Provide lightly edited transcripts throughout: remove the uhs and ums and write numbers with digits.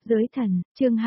Giới thần, chương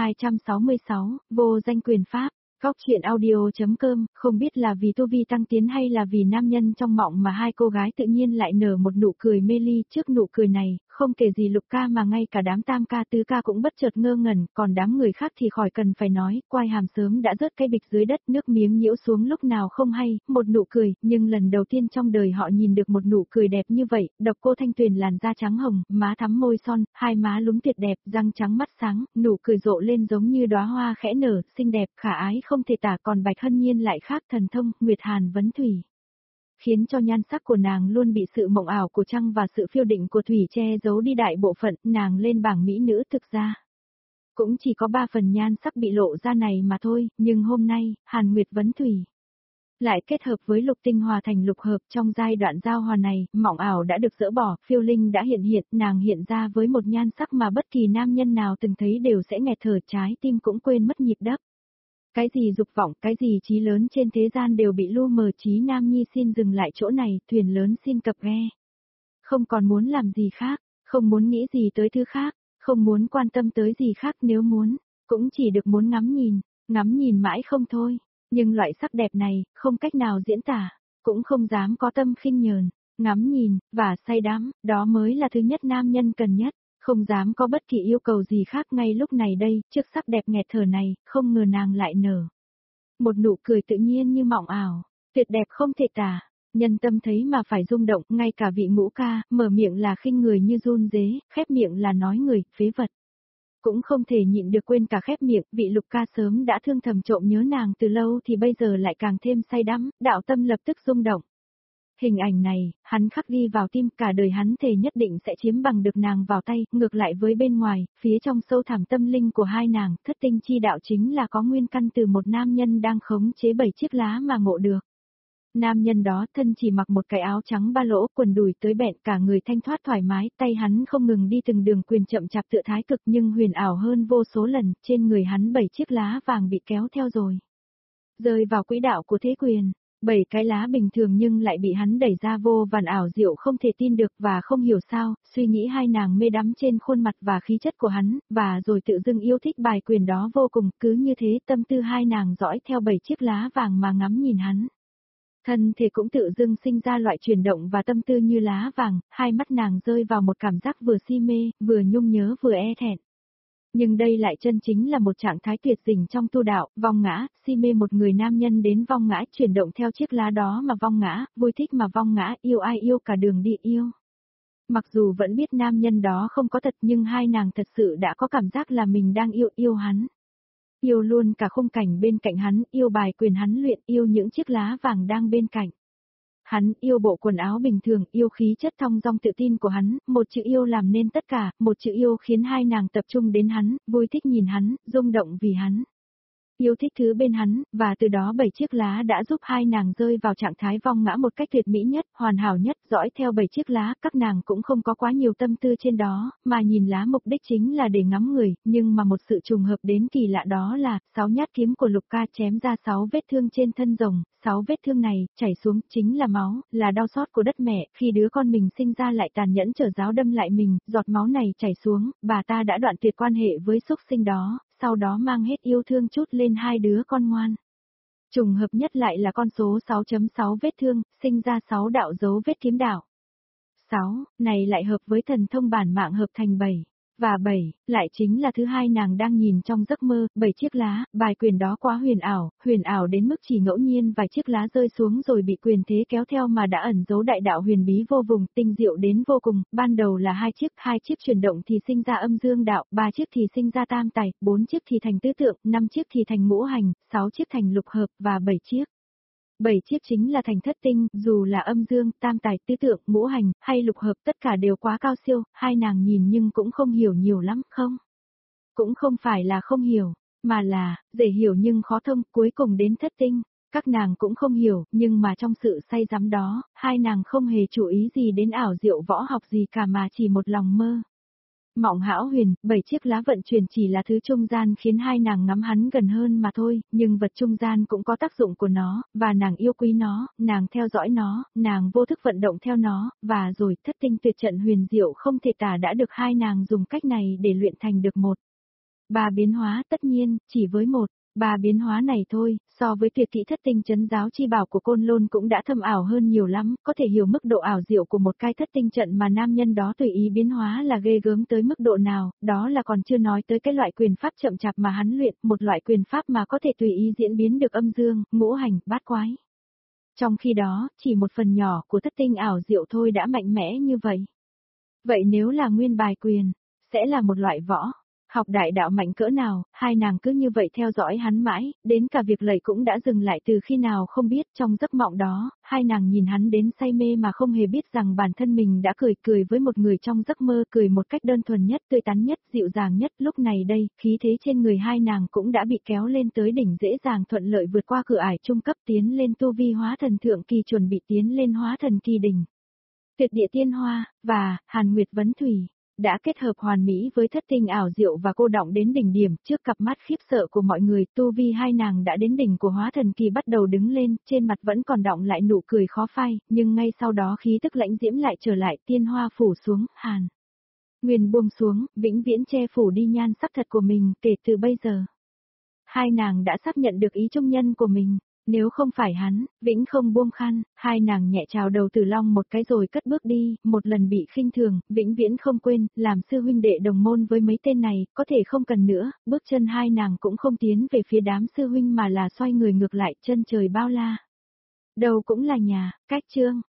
266, vô danh quyền pháp. Góc chuyện audio.com, không biết là vì tu vi tăng tiến hay là vì nam nhân trong mộng mà hai cô gái tự nhiên lại nở một nụ cười mê ly. Trước nụ cười này, không kể gì Lục ca mà ngay cả đám tam ca tứ ca cũng bất chợt ngơ ngẩn, còn đám người khác thì khỏi cần phải nói, quai hàm sớm đã rớt cái bịch dưới đất, nước miếng nhiễu xuống lúc nào không hay, một nụ cười, nhưng lần đầu tiên trong đời họ nhìn được một nụ cười đẹp như vậy. Độc Cô Thanh Tuyền làn da trắng hồng, má thắm môi son, hai má lúm tuyệt đẹp, răng trắng mắt sáng, nụ cười rộ lên giống như đóa hoa khẽ nở, xinh đẹp, khả ái không thể tả. Còn Bạch Hân Nhiên lại khác thần thông, Nguyệt Hàn vấn thủy, khiến cho nhan sắc của nàng luôn bị sự mộng ảo của trăng và sự phiêu định của thủy che giấu đi đại bộ phận. Nàng lên bảng mỹ nữ thực ra cũng chỉ có 3 phần nhan sắc bị lộ ra này mà thôi, nhưng hôm nay, Hàn Nguyệt vấn thủy lại kết hợp với lục tinh hòa thành lục hợp. Trong giai đoạn giao hòa này, mộng ảo đã được dỡ bỏ, phiêu linh đã hiện hiện, nàng hiện ra với một nhan sắc mà bất kỳ nam nhân nào từng thấy đều sẽ nghẹt thở, trái tim cũng quên mất nhịp đập. Cái gì dục vọng, cái gì chí lớn trên thế gian đều bị lu mờ. Chí Nam Nhi xin dừng lại chỗ này, thuyền lớn xin cập ghe. Không còn muốn làm gì khác, không muốn nghĩ gì tới thứ khác, không muốn quan tâm tới gì khác, nếu muốn, cũng chỉ được muốn ngắm nhìn mãi không thôi. Nhưng loại sắc đẹp này, không cách nào diễn tả, cũng không dám có tâm khinh nhờn, ngắm nhìn, và say đắm, đó mới là thứ nhất nam nhân cần nhất. Không dám có bất kỳ yêu cầu gì khác. Ngay lúc này đây, trước sắc đẹp nghẹt thở này, không ngờ nàng lại nở một nụ cười tự nhiên như mộng ảo, tuyệt đẹp không thể tả. Nhân tâm thấy mà phải rung động, ngay cả vị Ngũ ca, mở miệng là khinh người như run rế, khép miệng là nói người, phế vật. Cũng không thể nhịn được quên cả khép miệng. Vị Lục ca sớm đã thương thầm trộm nhớ nàng từ lâu thì bây giờ lại càng thêm say đắm, đạo tâm lập tức rung động. Hình ảnh này, hắn khắc ghi vào tim, cả đời hắn thề nhất định sẽ chiếm bằng được nàng vào tay. Ngược lại với bên ngoài, phía trong sâu thẳm tâm linh của hai nàng, thất tinh chi đạo chính là có nguyên căn từ một nam nhân đang khống chế 7 chiếc lá mà ngộ được. Nam nhân đó thân chỉ mặc một cái áo trắng ba lỗ, quần đùi tới bẹn, cả người thanh thoát thoải mái, tay hắn không ngừng đi từng đường quyền chậm chạp tựa thái cực nhưng huyền ảo hơn vô số lần. Trên người hắn 7 chiếc lá vàng bị kéo theo rồi, rơi vào quỹ đạo của thế quyền. 7 cái lá bình thường nhưng lại bị hắn đẩy ra vô vàn ảo diệu không thể tin được. Và không hiểu sao, suy nghĩ hai nàng mê đắm trên khuôn mặt và khí chất của hắn, và rồi tự dưng yêu thích bài quyền đó vô cùng. Cứ như thế tâm tư hai nàng dõi theo 7 chiếc lá vàng mà ngắm nhìn hắn. Thân thể cũng tự dưng sinh ra loại chuyển động và tâm tư như lá vàng. Hai mắt nàng rơi vào một cảm giác vừa si mê, vừa nhung nhớ vừa e thẹn. Nhưng đây lại chân chính là một trạng thái tuyệt dình trong tu đạo, vong ngã, si mê một người nam nhân đến vong ngã, chuyển động theo chiếc lá đó mà vong ngã, vui thích mà vong ngã, yêu ai yêu cả đường đi yêu. Mặc dù vẫn biết nam nhân đó không có thật nhưng hai nàng thật sự đã có cảm giác là mình đang yêu hắn. Yêu luôn cả khung cảnh bên cạnh hắn, yêu bài quyền hắn luyện, yêu những chiếc lá vàng đang bên cạnh hắn, yêu bộ quần áo bình thường, yêu khí chất thong dong tự tin của hắn. Một chữ yêu làm nên tất cả, một chữ yêu khiến hai nàng tập trung đến hắn, vui thích nhìn hắn, rung động vì hắn, yêu thích thứ bên hắn, và từ đó 7 chiếc lá đã giúp hai nàng rơi vào trạng thái vong ngã một cách tuyệt mỹ nhất, hoàn hảo nhất. Dõi theo 7 chiếc lá, các nàng cũng không có quá nhiều tâm tư trên đó, mà nhìn lá mục đích chính là để ngắm người. Nhưng mà một sự trùng hợp đến kỳ lạ đó là 6 nhát kiếm của Lục ca chém ra 6 vết thương trên thân rồng. 6 vết thương này chảy xuống chính là máu, là đau xót của đất mẹ khi đứa con mình sinh ra lại tàn nhẫn trở giáo đâm lại mình. Giọt máu này chảy xuống, bà ta đã đoạn tuyệt quan hệ với súc sinh đó, sau đó mang hết yêu thương chút lên hai đứa con ngoan. Trùng hợp nhất lại là con số 6.6 vết thương, sinh ra 6 đạo dấu vết kiếm đạo. 6, này lại hợp với thần thông bản mạng hợp thành 7. Và 7, lại chính là thứ hai nàng đang nhìn trong giấc mơ. 7 chiếc lá, bài quyền đó quá huyền ảo đến mức chỉ ngẫu nhiên vài chiếc lá rơi xuống rồi bị quyền thế kéo theo mà đã ẩn giấu đại đạo huyền bí vô vùng, tinh diệu đến vô cùng. Ban đầu là 2 chiếc chuyển động thì sinh ra âm dương đạo, 3 chiếc thì sinh ra tam tài, 4 chiếc thì thành tứ tượng, 5 chiếc thì thành ngũ hành, 6 chiếc thành lục hợp, và 7 chiếc. 7 chiếc chính là thành thất tinh. Dù là âm dương, tam tài, tứ tượng, ngũ hành, hay lục hợp, tất cả đều quá cao siêu. Hai nàng nhìn nhưng cũng không hiểu nhiều lắm, không? Cũng không phải là không hiểu, mà là, dễ hiểu nhưng khó thông, cuối cùng đến thất tinh. Các nàng cũng không hiểu, nhưng mà trong sự say đắm đó, hai nàng không hề chú ý gì đến ảo diệu võ học gì cả mà chỉ một lòng mơ mộng hão huyền. 7 chiếc lá vận chuyển chỉ là thứ trung gian khiến hai nàng ngắm hắn gần hơn mà thôi, nhưng vật trung gian cũng có tác dụng của nó, và nàng yêu quý nó, nàng theo dõi nó, nàng vô thức vận động theo nó, và rồi thất tinh tuyệt trận huyền diệu không thể tả đã được hai nàng dùng cách này để luyện thành được một Ba biến hóa tất nhiên, chỉ với một. Ba biến hóa này thôi, so với tuyệt kỹ thất tinh trấn giáo chi bảo của Côn Lôn cũng đã thâm ảo hơn nhiều lắm, có thể hiểu mức độ ảo diệu của một cái thất tinh trận mà nam nhân đó tùy ý biến hóa là ghê gớm tới mức độ nào, đó là còn chưa nói tới cái loại quyền pháp chậm chạp mà hắn luyện, một loại quyền pháp mà có thể tùy ý diễn biến được âm dương, ngũ hành, bát quái. Trong khi đó, chỉ một phần nhỏ của thất tinh ảo diệu thôi đã mạnh mẽ như vậy. Vậy nếu là nguyên bài quyền, sẽ là một loại võ. Học đại đạo mạnh cỡ nào, hai nàng cứ như vậy theo dõi hắn mãi, đến cả việc lầy cũng đã dừng lại từ khi nào không biết. Trong giấc mộng đó, hai nàng nhìn hắn đến say mê mà không hề biết rằng bản thân mình đã cười với một người trong giấc mơ, cười một cách đơn thuần nhất, tươi tắn nhất, dịu dàng nhất. Lúc này đây, khí thế trên người hai nàng cũng đã bị kéo lên tới đỉnh, dễ dàng thuận lợi vượt qua cửa ải trung cấp, tiến lên tu vi hóa thần thượng kỳ, chuẩn bị tiến lên hóa thần kỳ đỉnh. Tuyệt địa tiên hoa, và Hàn Nguyệt vấn thủy đã kết hợp hoàn mỹ với thất tinh ảo diệu và cô đọng đến đỉnh điểm. Trước cặp mắt khiếp sợ của mọi người, tu vi hai nàng đã đến đỉnh của hóa thần kỳ bắt đầu đứng lên, trên mặt vẫn còn đọng lại nụ cười khó phai, nhưng ngay sau đó khí tức lãnh diễm lại trở lại, tiên hoa phủ xuống, Hàn Nguyên buông xuống, vĩnh viễn che phủ đi nhan sắc thật của mình. Kể từ bây giờ, hai nàng đã xác nhận được ý trung nhân của mình. Nếu không phải hắn, vĩnh không buông khăn. Hai nàng nhẹ chào đầu Tử Long một cái rồi cất bước đi, một lần bị khinh thường, vĩnh viễn không quên, làm sư huynh đệ đồng môn với mấy tên này, có thể không cần nữa. Bước chân hai nàng cũng không tiến về phía đám sư huynh mà là xoay người ngược lại, chân trời bao la. Đâu cũng là nhà, cách chương.